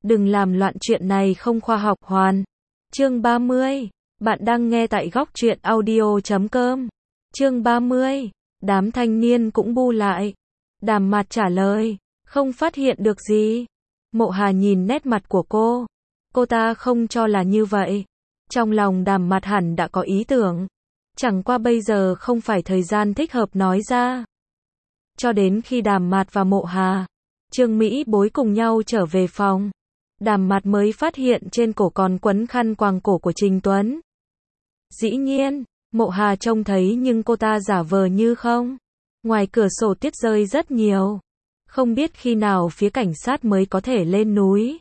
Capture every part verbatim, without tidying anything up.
Đừng làm loạn, chuyện này không khoa học hoàn. Chương ba mươi. Bạn đang nghe tại góc truyện audio chấm com. Chương ba mươi. Đám thanh niên cũng bu lại. Đàm Mạt trả lời, không phát hiện được gì. Mộ Hà nhìn nét mặt của cô. Cô ta không cho là như vậy. Trong lòng Đàm Mạt hẳn đã có ý tưởng. Chẳng qua bây giờ không phải thời gian thích hợp nói ra. Cho đến khi Đàm Mạt và Mộ Hà, Trương Mỹ Bối cùng nhau trở về phòng, Đàm Mạt mới phát hiện trên cổ còn quấn khăn quàng cổ của Trình Tuấn. Dĩ nhiên, Mộ Hà trông thấy nhưng cô ta giả vờ như không. Ngoài cửa sổ tuyết rơi rất nhiều. Không biết khi nào phía cảnh sát mới có thể lên núi.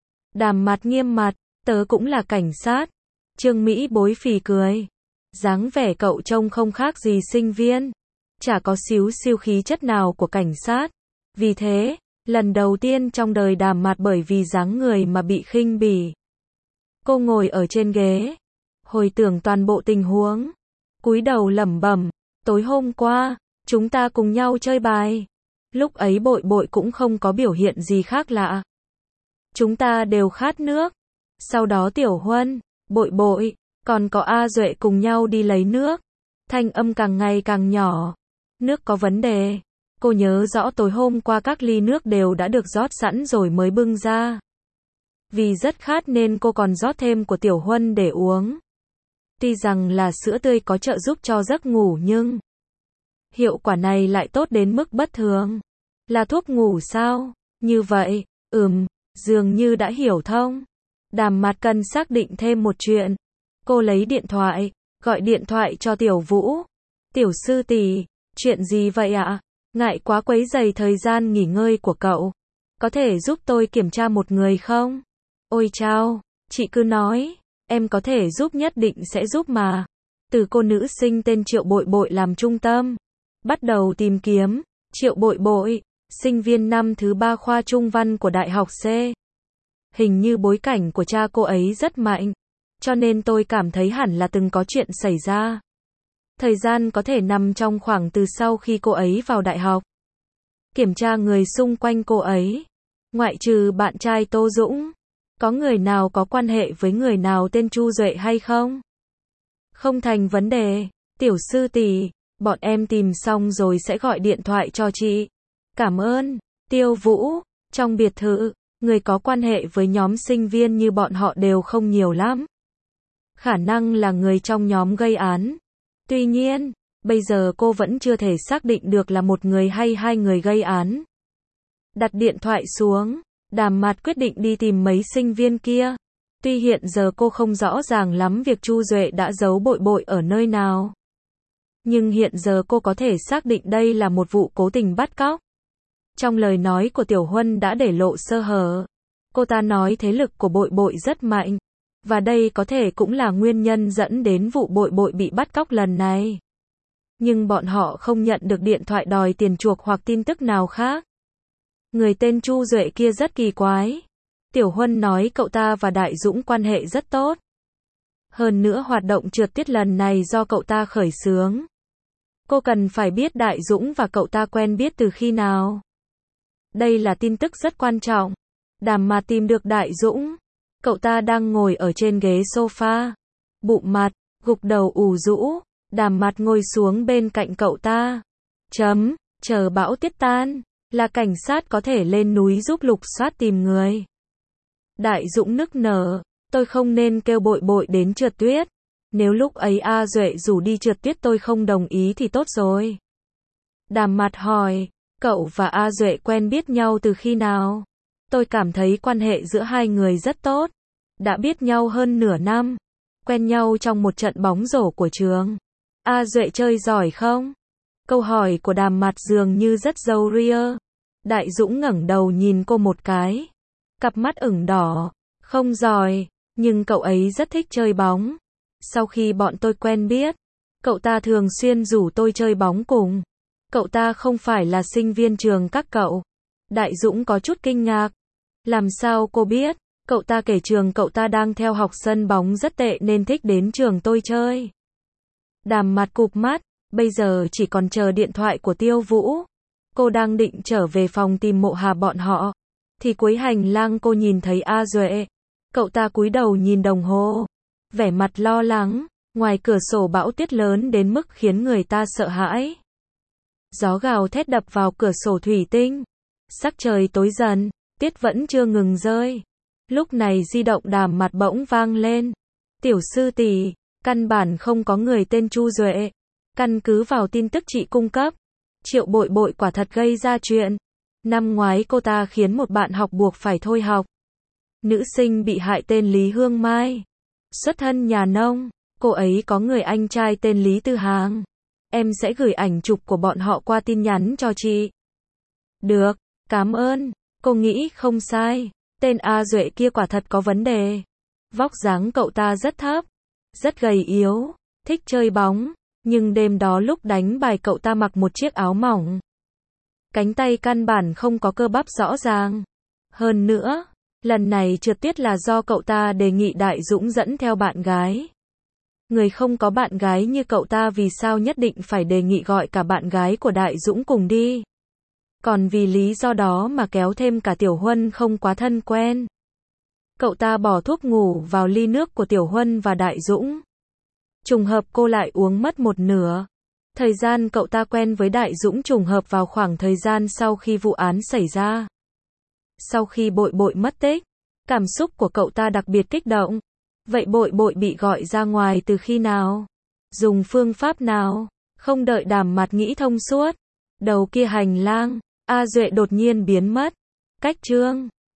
Đàm Mạt nghiêm mặt, tớ cũng là cảnh sát. Trương Mỹ Bối phì cười. Dáng vẻ cậu trông không khác gì sinh viên. Chả có xíu siêu khí chất nào của cảnh sát. Vì thế, lần đầu tiên trong đời Đàm Mạt bởi vì dáng người mà bị khinh bỉ. Cô ngồi ở trên ghế, hồi tưởng toàn bộ tình huống, cúi đầu lẩm bẩm, tối hôm qua, chúng ta cùng nhau chơi bài. Lúc ấy Bội Bội cũng không có biểu hiện gì khác lạ. Chúng ta đều khát nước. Sau đó Tiểu Huân, Bội Bội, còn có A Duệ cùng nhau đi lấy nước. Thanh âm càng ngày càng nhỏ. Nước có vấn đề. Cô nhớ rõ tối hôm qua các ly nước đều đã được rót sẵn rồi mới bưng ra. Vì rất khát nên cô còn rót thêm của Tiểu Huân để uống. Tuy rằng là sữa tươi có trợ giúp cho giấc ngủ nhưng hiệu quả này lại tốt đến mức bất thường. Là thuốc ngủ sao? Như vậy, ừm, dường như đã hiểu thông. Đàm Mạt cần xác định thêm một chuyện. Cô lấy điện thoại, gọi điện thoại cho Tiểu Vũ. Tiểu sư tỷ, chuyện gì vậy ạ? Ngại quá quấy rầy thời gian nghỉ ngơi của cậu. Có thể giúp tôi kiểm tra một người không? Ôi chao, chị cứ nói, em có thể giúp, nhất định sẽ giúp mà. Từ cô nữ sinh tên Triệu Bội Bội làm trung tâm, bắt đầu tìm kiếm. Triệu Bội Bội, sinh viên năm thứ ba khoa Trung văn của Đại học C. Hình như bối cảnh của cha cô ấy rất mạnh, cho nên tôi cảm thấy hẳn là từng có chuyện xảy ra. Thời gian có thể nằm trong khoảng từ sau khi cô ấy vào đại học. Kiểm tra người xung quanh cô ấy, ngoại trừ bạn trai Tô Dũng, có người nào có quan hệ với người nào tên Chu Duệ hay không? Không thành vấn đề, tiểu sư tỷ, bọn em tìm xong rồi sẽ gọi điện thoại cho chị. Cảm ơn. Tiêu Vũ, trong biệt thự, người có quan hệ với nhóm sinh viên như bọn họ đều không nhiều lắm. Khả năng là người trong nhóm gây án. Tuy nhiên, bây giờ cô vẫn chưa thể xác định được là một người hay hai người gây án. Đặt điện thoại xuống, Đàm Mạt quyết định đi tìm mấy sinh viên kia. Tuy hiện giờ cô không rõ ràng lắm việc Chu Duệ đã giấu Bội Bội ở nơi nào. Nhưng hiện giờ cô có thể xác định đây là một vụ cố tình bắt cóc. Trong lời nói của Tiểu Huân đã để lộ sơ hở. Cô ta nói thế lực của Bội Bội rất mạnh. Và đây có thể cũng là nguyên nhân dẫn đến vụ Bội Bội bị bắt cóc lần này. Nhưng bọn họ không nhận được điện thoại đòi tiền chuộc hoặc tin tức nào khác. Người tên Chu Duệ kia rất kỳ quái. Tiểu Huân nói cậu ta và Đại Dũng quan hệ rất tốt. Hơn nữa hoạt động trượt tuyết lần này do cậu ta khởi xướng. Cô cần phải biết Đại Dũng và cậu ta quen biết từ khi nào. Đây là tin tức rất quan trọng. Đàm Mạt tìm được Đại Dũng. Cậu ta đang ngồi ở trên ghế sofa, bụm mặt, gục đầu ủ rũ. Đàm Mạt ngồi xuống bên cạnh cậu ta. Chấm, chờ bão tuyết tan, là cảnh sát có thể lên núi giúp lục soát tìm người. Đại Dũng nức nở, tôi không nên kêu Bội Bội đến trượt tuyết. Nếu lúc ấy A Duệ rủ đi trượt tuyết tôi không đồng ý thì tốt rồi. Đàm Mạt hỏi, cậu và A Duệ quen biết nhau từ khi nào? Tôi cảm thấy quan hệ giữa hai người rất tốt. Đã biết nhau hơn nửa năm. Quen nhau trong một trận bóng rổ của trường. A Duệ chơi giỏi không? Câu hỏi của Đàm Mạt dường như rất râu ria. Đại Dũng ngẩng đầu nhìn cô một cái. Cặp mắt ửng đỏ. Không giỏi, nhưng cậu ấy rất thích chơi bóng. Sau khi bọn tôi quen biết, cậu ta thường xuyên rủ tôi chơi bóng cùng. Cậu ta không phải là sinh viên trường các cậu. Đại Dũng có chút kinh ngạc. Làm sao cô biết? Cậu ta kể trường cậu ta đang theo học sân bóng rất tệ nên thích đến trường tôi chơi. Đàm Mạt cụp mắt, bây giờ chỉ còn chờ điện thoại của Tiêu Vũ. Cô đang định trở về phòng tìm Mộ Hà bọn họ. Thì cuối hành lang cô nhìn thấy A Duệ. Cậu ta cúi đầu nhìn đồng hồ, vẻ mặt lo lắng. Ngoài cửa sổ bão tuyết lớn đến mức khiến người ta sợ hãi. Gió gào thét đập vào cửa sổ thủy tinh. Sắc trời tối dần, tuyết vẫn chưa ngừng rơi. Lúc này di động Đàm Mặt bỗng vang lên. Tiểu sư tỷ, căn bản không có người tên Chu Duệ. Căn cứ vào tin tức chị cung cấp, Triệu Bội Bội quả thật gây ra chuyện. Năm ngoái cô ta khiến một bạn học buộc phải thôi học. Nữ sinh bị hại tên Lý Hương Mai. Xuất thân nhà nông, cô ấy có người anh trai tên Lý Tư Hàng. Em sẽ gửi ảnh chụp của bọn họ qua tin nhắn cho chị. Được, cảm ơn. Cô nghĩ không sai. Tên A Duệ kia quả thật có vấn đề. Vóc dáng cậu ta rất thấp, rất gầy yếu, thích chơi bóng. Nhưng đêm đó lúc đánh bài cậu ta mặc một chiếc áo mỏng. Cánh tay căn bản không có cơ bắp rõ ràng. Hơn nữa, lần này trượt tuyết là do cậu ta đề nghị Đại Dũng dẫn theo bạn gái. Người không có bạn gái như cậu ta vì sao nhất định phải đề nghị gọi cả bạn gái của Đại Dũng cùng đi. Còn vì lý do đó mà kéo thêm cả Tiểu Huân không quá thân quen. Cậu ta bỏ thuốc ngủ vào ly nước của Tiểu Huân và Đại Dũng. Trùng hợp cô lại uống mất một nửa. Thời gian cậu ta quen với Đại Dũng trùng hợp vào khoảng thời gian sau khi vụ án xảy ra. Sau khi Bội Bội mất tích, cảm xúc của cậu ta đặc biệt kích động. Vậy Bội Bội bị gọi ra ngoài từ khi nào? Dùng phương pháp nào? Không đợi Đàm Mặt nghĩ thông suốt. Đầu kia hành lang, A Duệ đột nhiên biến mất. Cách chương